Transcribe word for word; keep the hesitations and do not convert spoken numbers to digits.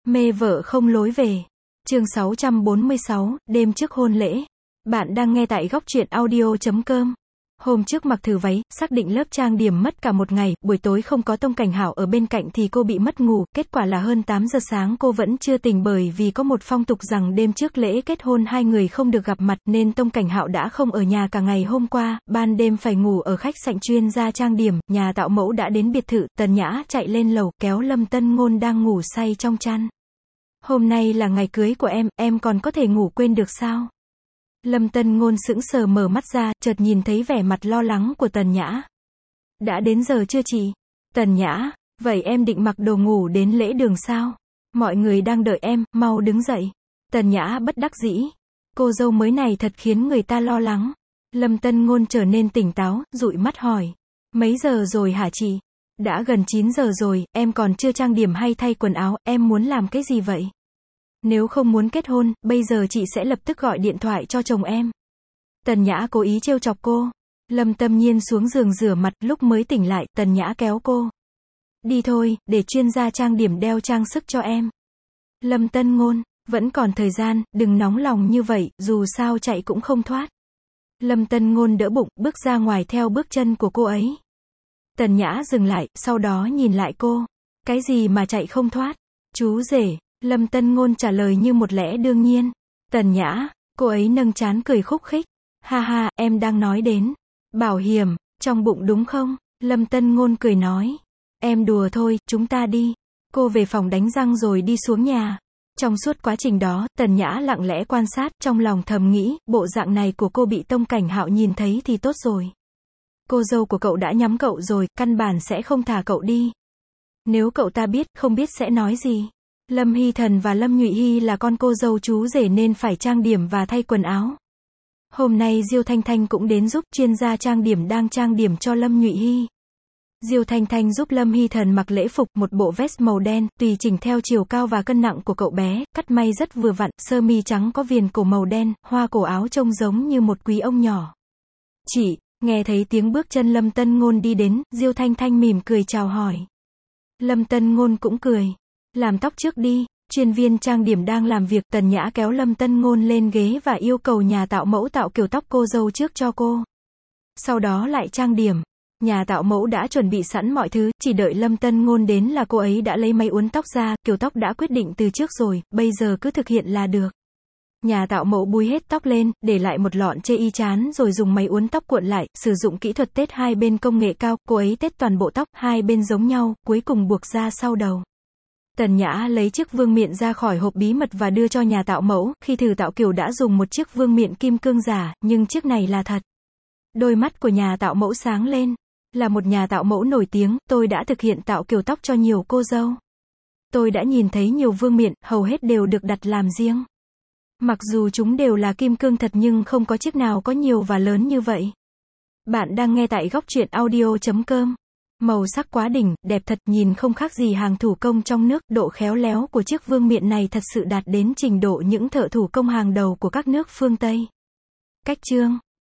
Mê vợ không lối về. Chương sáu trăm bốn mươi sáu, đêm trước hôn lễ. Bạn đang nghe tại góc truyện audio chấm com. Hôm trước mặc thử váy, xác định lớp trang điểm mất cả một ngày, buổi tối không có Tông Cảnh Hảo ở bên cạnh thì cô bị mất ngủ, kết quả là hơn tám giờ sáng cô vẫn chưa tỉnh bởi vì có một phong tục rằng đêm trước lễ kết hôn hai người không được gặp mặt nên Tông Cảnh Hạo đã không ở nhà cả ngày hôm qua, ban đêm phải ngủ ở khách sạn chuyên gia trang điểm, nhà tạo mẫu đã đến biệt thự, Tần Nhã chạy lên lầu kéo Lâm Tân Ngôn đang ngủ say trong chăn. Hôm nay là ngày cưới của em, em còn có thể ngủ quên được sao? Lâm Tân Ngôn sững sờ mở mắt ra, chợt nhìn thấy vẻ mặt lo lắng của Tần Nhã. Đã đến giờ chưa chị? Tần Nhã, vậy em định mặc đồ ngủ đến lễ đường sao? Mọi người đang đợi em, mau đứng dậy. Tần Nhã bất đắc dĩ. Cô dâu mới này thật khiến người ta lo lắng. Lâm Tân Ngôn trở nên tỉnh táo, dụi mắt hỏi. Mấy giờ rồi hả chị? Đã gần chín giờ rồi, em còn chưa trang điểm hay thay quần áo, em muốn làm cái gì vậy? Nếu không muốn kết hôn, bây giờ chị sẽ lập tức gọi điện thoại cho chồng em. Tần Nhã cố ý trêu chọc cô. Lâm Tâm Nhiên xuống giường rửa mặt, lúc mới tỉnh lại, Tần Nhã kéo cô. Đi thôi, để chuyên gia trang điểm đeo trang sức cho em. Lâm Tân Ngôn, vẫn còn thời gian, đừng nóng lòng như vậy, dù sao chạy cũng không thoát. Lâm Tân Ngôn đỡ bụng, bước ra ngoài theo bước chân của cô ấy. Tần Nhã dừng lại, sau đó nhìn lại cô. Cái gì mà chạy không thoát? Chú rể. Lâm Tân Ngôn trả lời như một lẽ đương nhiên. Tần Nhã, cô ấy nâng trán cười khúc khích. Ha ha, em đang nói đến bảo hiểm, trong bụng đúng không? Lâm Tân Ngôn cười nói. Em đùa thôi, chúng ta đi. Cô về phòng đánh răng rồi đi xuống nhà. Trong suốt quá trình đó, Tần Nhã lặng lẽ quan sát, trong lòng thầm nghĩ, bộ dạng này của cô bị Tông Cảnh Hạo nhìn thấy thì tốt rồi. Cô dâu của cậu đã nhắm cậu rồi, căn bản sẽ không thả cậu đi. Nếu cậu ta biết, không biết sẽ nói gì. Lâm Hy Thần và Lâm Nhụy Hy là con cô dâu chú rể nên phải trang điểm và thay quần áo. Hôm nay Diêu Thanh Thanh cũng đến giúp, chuyên gia trang điểm đang trang điểm cho Lâm Nhụy Hy. Diêu Thanh Thanh giúp Lâm Hy Thần mặc lễ phục, một bộ vest màu đen, tùy chỉnh theo chiều cao và cân nặng của cậu bé, cắt may rất vừa vặn, sơ mi trắng có viền cổ màu đen, hoa cổ áo trông giống như một quý ông nhỏ. Chị, nghe thấy tiếng bước chân Lâm Tân Ngôn đi đến, Diêu Thanh Thanh mỉm cười chào hỏi. Lâm Tân Ngôn cũng cười. Làm tóc trước đi, chuyên viên trang điểm đang làm việc, Tần Nhã kéo Lâm Tân Ngôn lên ghế và yêu cầu nhà tạo mẫu tạo kiểu tóc cô dâu trước cho cô. Sau đó lại trang điểm. Nhà tạo mẫu đã chuẩn bị sẵn mọi thứ, chỉ đợi Lâm Tân Ngôn đến là cô ấy đã lấy máy uốn tóc ra, kiểu tóc đã quyết định từ trước rồi, bây giờ cứ thực hiện là được. Nhà tạo mẫu búi hết tóc lên, để lại một lọn chê y chán rồi dùng máy uốn tóc cuộn lại, sử dụng kỹ thuật tết hai bên công nghệ cao, cô ấy tết toàn bộ tóc, hai bên giống nhau, cuối cùng buộc ra sau đầu. Tần Nhã lấy chiếc vương miện ra khỏi hộp bí mật và đưa cho nhà tạo mẫu, khi thử tạo kiểu đã dùng một chiếc vương miện kim cương giả, nhưng chiếc này là thật. Đôi mắt của nhà tạo mẫu sáng lên. Là một nhà tạo mẫu nổi tiếng, tôi đã thực hiện tạo kiểu tóc cho nhiều cô dâu. Tôi đã nhìn thấy nhiều vương miện, hầu hết đều được đặt làm riêng. Mặc dù chúng đều là kim cương thật nhưng không có chiếc nào có nhiều và lớn như vậy. Bạn đang nghe tại góc truyện audio chấm com. Màu sắc quá đỉnh, đẹp thật, nhìn không khác gì hàng thủ công trong nước, độ khéo léo của chiếc vương miện này thật sự đạt đến trình độ những thợ thủ công hàng đầu của các nước phương Tây. Cách chương